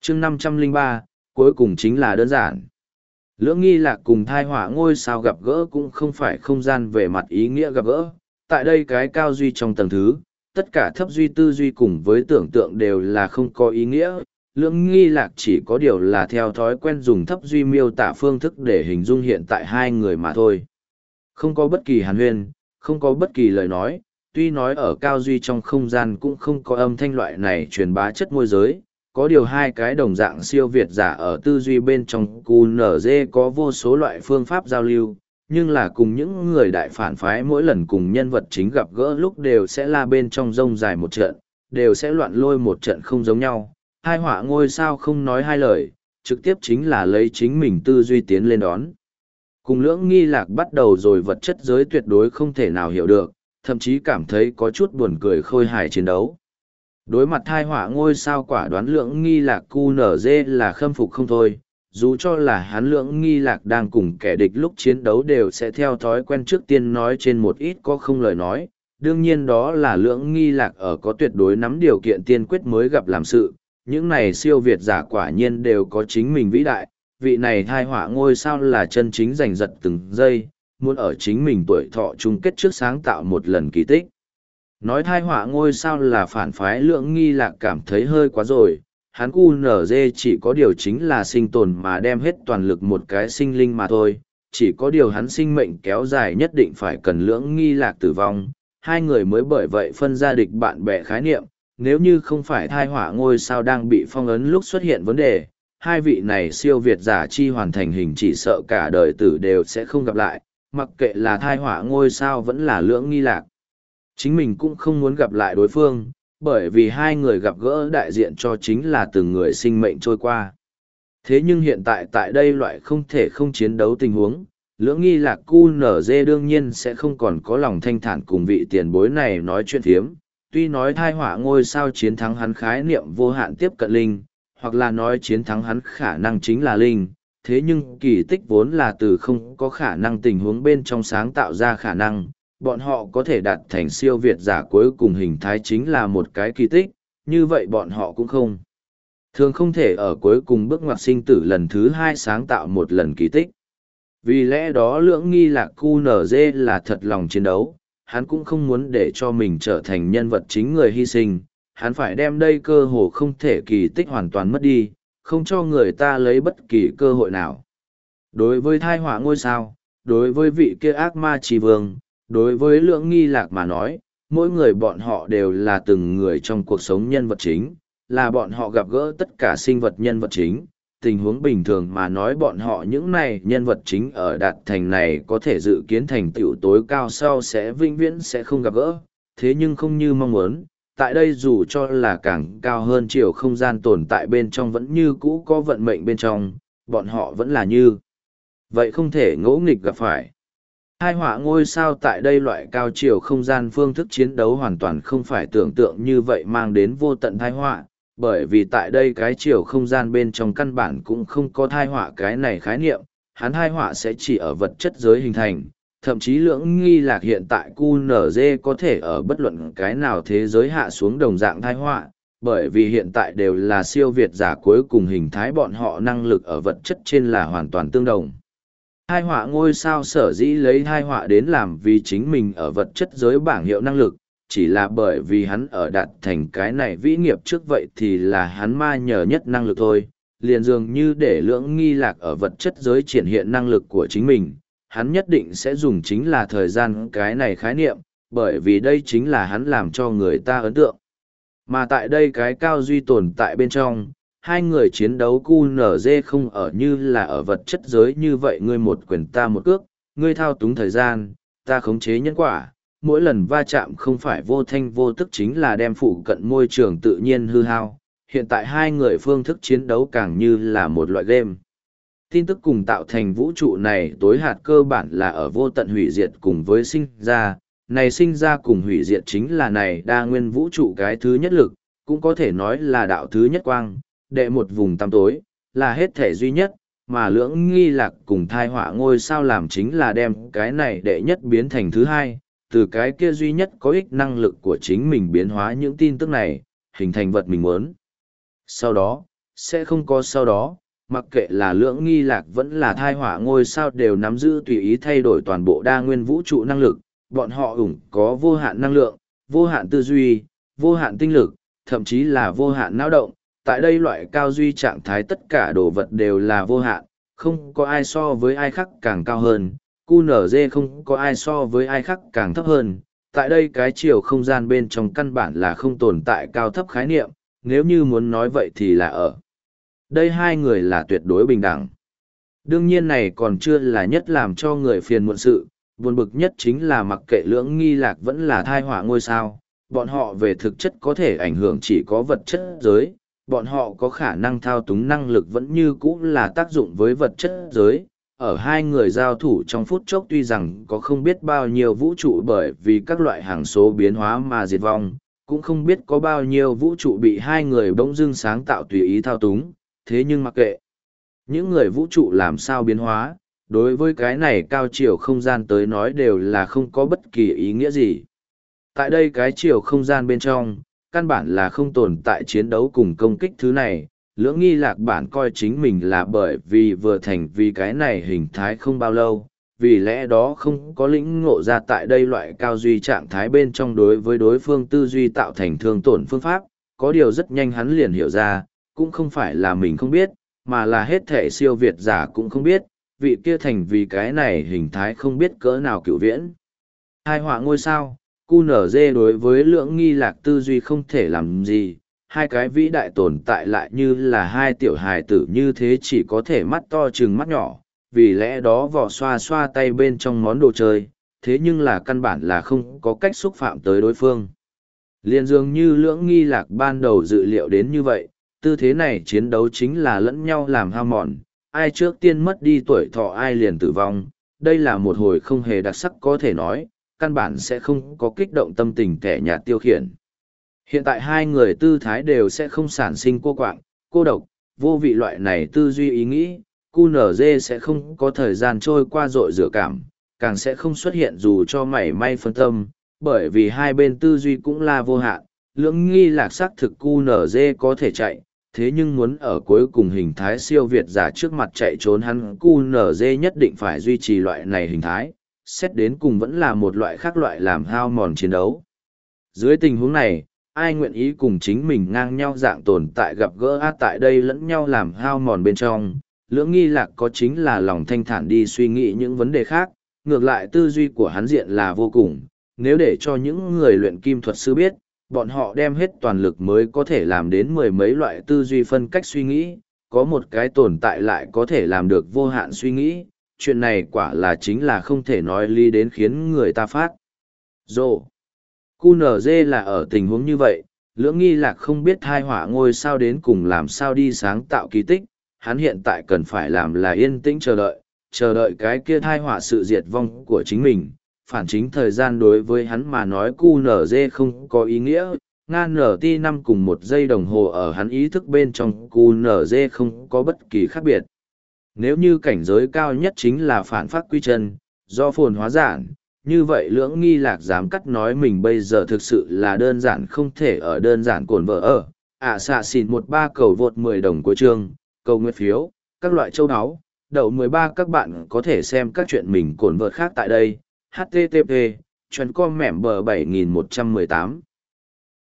chương 503, cuối cùng chính là đơn giản. Lưỡng nghi lạc cùng thai họa ngôi sao gặp gỡ cũng không phải không gian về mặt ý nghĩa gặp gỡ. Tại đây cái cao duy trong tầng thứ, tất cả thấp duy tư duy cùng với tưởng tượng đều là không có ý nghĩa. Lưỡng nghi lạc chỉ có điều là theo thói quen dùng thấp duy miêu tả phương thức để hình dung hiện tại hai người mà thôi. Không có bất kỳ hàn huyên, không có bất kỳ lời nói, tuy nói ở cao duy trong không gian cũng không có âm thanh loại này truyền bá chất môi giới, có điều hai cái đồng dạng siêu việt giả ở tư duy bên trong QNZ có vô số loại phương pháp giao lưu, nhưng là cùng những người đại phản phái mỗi lần cùng nhân vật chính gặp gỡ lúc đều sẽ la bên trong rông dài một trận, đều sẽ loạn lôi một trận không giống nhau. Hai họa ngôi sao không nói hai lời, trực tiếp chính là lấy chính mình tư duy tiến lên đón. Cùng lưỡng nghi lạc bắt đầu rồi vật chất giới tuyệt đối không thể nào hiểu được, thậm chí cảm thấy có chút buồn cười khôi hài chiến đấu. Đối mặt thai họa ngôi sao quả đoán lưỡng nghi lạc QNZ là khâm phục không thôi, dù cho là hắn lưỡng nghi lạc đang cùng kẻ địch lúc chiến đấu đều sẽ theo thói quen trước tiên nói trên một ít có không lời nói, đương nhiên đó là lưỡng nghi lạc ở có tuyệt đối nắm điều kiện tiên quyết mới gặp làm sự, những này siêu việt giả quả nhiên đều có chính mình vĩ đại, vị này thai họa ngôi sao là chân chính giành giật từng giây, muốn ở chính mình tuổi thọ chung kết trước sáng tạo một lần kỳ tích. Nói thai họa ngôi sao là phản phái lưỡng nghi lạc cảm thấy hơi quá rồi, hắn QNZ chỉ có điều chính là sinh tồn mà đem hết toàn lực một cái sinh linh mà thôi, chỉ có điều hắn sinh mệnh kéo dài nhất định phải cần lưỡng nghi lạc tử vong, hai người mới bởi vậy phân ra địch bạn bè khái niệm, nếu như không phải thai họa ngôi sao đang bị phong ấn lúc xuất hiện vấn đề, hai vị này siêu việt giả chi hoàn thành hình chỉ sợ cả đời tử đều sẽ không gặp lại, mặc kệ là thai họa ngôi sao vẫn là lưỡng nghi lạc. Chính mình cũng không muốn gặp lại đối phương, bởi vì hai người gặp gỡ đại diện cho chính là từng người sinh mệnh trôi qua. Thế nhưng hiện tại tại đây loại không thể không chiến đấu tình huống, lưỡng nghi lạc QNZ đương nhiên sẽ không còn có lòng thanh thản cùng vị tiền bối này nói chuyện phiếm. Tuy nói thai họa ngôi sao chiến thắng hắn khái niệm vô hạn tiếp cận linh, hoặc là nói chiến thắng hắn khả năng chính là linh, thế nhưng kỳ tích vốn là từ không có khả năng tình huống bên trong sáng tạo ra khả năng, bọn họ có thể đạt thành siêu việt giả cuối cùng hình thái chính là một cái kỳ tích, như vậy bọn họ cũng không. Thường không thể ở cuối cùng bước ngoặt sinh tử lần thứ hai sáng tạo một lần kỳ tích. Vì lẽ đó lưỡng nghi lạc QNZ là thật lòng chiến đấu, hắn cũng không muốn để cho mình trở thành nhân vật chính người hy sinh, hắn phải đem đây cơ hồ không thể kỳ tích hoàn toàn mất đi, không cho người ta lấy bất kỳ cơ hội nào. Đối với thai họa ngôi sao, đối với vị kia ác ma trì vương, đối với lưỡng nghi lạc mà nói, mỗi người bọn họ đều là từng người trong cuộc sống nhân vật chính, là bọn họ gặp gỡ tất cả sinh vật nhân vật chính. Tình huống bình thường mà nói bọn họ những này nhân vật chính ở đạt thành này có thể dự kiến thành tựu tối cao sau sẽ vĩnh viễn sẽ không gặp gỡ, thế nhưng không như mong muốn, tại đây dù cho là càng cao hơn chiều không gian tồn tại bên trong vẫn như cũ có vận mệnh bên trong, bọn họ vẫn là như vậy không thể ngỗ nghịch gặp phải. Hai họa ngôi sao tại đây loại cao chiều không gian phương thức chiến đấu hoàn toàn không phải tưởng tượng như vậy mang đến vô tận thai họa, bởi vì tại đây cái chiều không gian bên trong căn bản cũng không có thai họa cái này khái niệm, hắn thai họa sẽ chỉ ở vật chất giới hình thành, thậm chí lưỡng nghi lạc hiện tại QNZ có thể ở bất luận cái nào thế giới hạ xuống đồng dạng thai họa, bởi vì hiện tại đều là siêu việt giả cuối cùng hình thái bọn họ năng lực ở vật chất trên là hoàn toàn tương đồng. Hai họa ngôi sao sở dĩ lấy hai họa đến làm vì chính mình ở vật chất giới bảng hiệu năng lực, chỉ là bởi vì hắn ở đạt thành cái này vĩ nghiệp trước vậy thì là hắn ma nhờ nhất năng lực thôi, liền dường như để lưỡng nghi lạc ở vật chất giới triển hiện năng lực của chính mình, hắn nhất định sẽ dùng chính là thời gian cái này khái niệm, bởi vì đây chính là hắn làm cho người ta ấn tượng. Mà tại đây cái cao duy tồn tại bên trong, hai người chiến đấu QNZ không ở như là ở vật chất giới như vậy ngươi một quyền ta một cước, ngươi thao túng thời gian, ta khống chế nhân quả, mỗi lần va chạm không phải vô thanh vô tức chính là đem phụ cận môi trường tự nhiên hư hao. Hiện tại hai người phương thức chiến đấu càng như là một loại game. Tin tức cùng tạo thành vũ trụ này tối hạt cơ bản là ở vô tận hủy diệt cùng với sinh ra, này sinh ra cùng hủy diệt chính là này đa nguyên vũ trụ cái thứ nhất lực, cũng có thể nói là đạo thứ nhất quang, đệ một vùng tăm tối, là hết thể duy nhất, mà lưỡng nghi lạc cùng thai họa ngôi sao làm chính là đem cái này đệ nhất biến thành thứ hai, từ cái kia duy nhất có ích năng lực của chính mình biến hóa những tin tức này, hình thành vật mình muốn. Sau đó, sẽ không có sau đó, mặc kệ là Lưỡng Nghi Lạc vẫn là Thai Hỏa ngôi sao đều nắm giữ tùy ý thay đổi toàn bộ đa nguyên vũ trụ năng lực, bọn họ có vô hạn năng lượng, vô hạn tư duy, vô hạn tinh lực, thậm chí là vô hạn não động. Tại đây loại cao duy trạng thái tất cả đồ vật đều là vô hạn, không có ai so với ai khác càng cao hơn, QNZ không có ai so với ai khác càng thấp hơn. Tại đây cái chiều không gian bên trong căn bản là không tồn tại cao thấp khái niệm, nếu như muốn nói vậy thì là ở đây hai người là tuyệt đối bình đẳng. Đương nhiên này còn chưa là nhất làm cho người phiền muộn sự, buồn bực nhất chính là mặc kệ Lưỡng Nghi Lạc vẫn là Thai Hỏa ngôi sao, bọn họ về thực chất có thể ảnh hưởng chỉ có vật chất giới, bọn họ có khả năng thao túng năng lực vẫn như cũ là tác dụng với vật chất giới. Ở hai người giao thủ trong phút chốc tuy rằng có không biết bao nhiêu vũ trụ bởi vì các loại hàng số biến hóa mà diệt vong, cũng không biết có bao nhiêu vũ trụ bị hai người bỗng dưng sáng tạo tùy ý thao túng, thế nhưng mặc kệ những người vũ trụ làm sao biến hóa, đối với cái này cao chiều không gian tới nói đều là không có bất kỳ ý nghĩa gì. Tại đây cái chiều không gian bên trong, căn bản là không tồn tại chiến đấu cùng công kích thứ này, Lưỡng Nghi Lạc bản coi chính mình là bởi vì vừa thành vì cái này hình thái không bao lâu, vì lẽ đó không có lĩnh ngộ ra tại đây loại cao duy trạng thái bên trong đối với đối phương tư duy tạo thành thương tổn phương pháp, có điều rất nhanh hắn liền hiểu ra, cũng không phải là mình không biết, mà là hết thể siêu việt giả cũng không biết, vị kia thành vì cái này hình thái không biết cỡ nào cựu viễn. Hai họa ngôi sao, QNZ đối với Lưỡng Nghi Lạc tư duy không thể làm gì, hai cái vĩ đại tồn tại lại như là hai tiểu hài tử như thế chỉ có thể mắt to chừng mắt nhỏ, vì lẽ đó vỏ xoa xoa tay bên trong món đồ chơi, thế nhưng là căn bản là không có cách xúc phạm tới đối phương. Liên dường như Lưỡng Nghi Lạc ban đầu dự liệu đến như vậy, tư thế này chiến đấu chính là lẫn nhau làm hao mòn, ai trước tiên mất đi tuổi thọ ai liền tử vong, đây là một hồi không hề đặc sắc có thể nói, căn bản sẽ không có kích động tâm tình kẻ nhạt tiêu khiển. Hiện tại hai người tư thái đều sẽ không sản sinh cô quạng, cô độc, vô vị loại này tư duy ý nghĩ, QNZ sẽ không có thời gian trôi qua dội rửa cảm, càng sẽ không xuất hiện dù cho mảy may phân tâm, bởi vì hai bên tư duy cũng là vô hạn, Lưỡng Nghi Lạc xác thực QNZ có thể chạy, thế nhưng muốn ở cuối cùng hình thái siêu việt giả trước mặt chạy trốn hắn QNZ nhất định phải duy trì loại này hình thái, xét đến cùng vẫn là một loại khác loại làm hao mòn chiến đấu. Dưới tình huống này, ai nguyện ý cùng chính mình ngang nhau dạng tồn tại gặp gỡ tại đây lẫn nhau làm hao mòn bên trong, Lưỡng Nghi Lạc có chính là lòng thanh thản đi suy nghĩ những vấn đề khác, ngược lại tư duy của hắn diện là vô cùng, nếu để cho những người luyện kim thuật sư biết, bọn họ đem hết toàn lực mới có thể làm đến mười mấy loại tư duy phân cách suy nghĩ, có một cái tồn tại lại có thể làm được vô hạn suy nghĩ, chuyện này quả là chính là không thể nói lý đến khiến người ta phát rồ. QNZ là ở tình huống như vậy, Lưỡng Nghi Lạc không biết thai họa ngôi sao đến cùng làm sao đi sáng tạo kỳ tích, hắn hiện tại cần phải làm là yên tĩnh chờ đợi cái kia thai họa sự diệt vong của chính mình. Phản chính thời gian đối với hắn mà nói QNZ không có ý nghĩa, nở năm cùng một giây đồng hồ ở hắn ý thức bên trong QNZ không có bất kỳ khác biệt. Nếu như cảnh giới cao nhất chính là phản phát quy chân, do phồn hóa giản, như vậy Lưỡng Nghi Lạc dám cắt nói mình bây giờ thực sự là đơn giản không thể ở đơn giản cồn vợ ở. Xạ xỉn 13 cầu vượt 10 đồng cuối chương, cầu nguyện phiếu, các loại châu áo, đậu 13 các bạn có thể xem các chuyện mình cồn vợt khác tại đây. HTTP, chuyến com mẻm bờ 7118.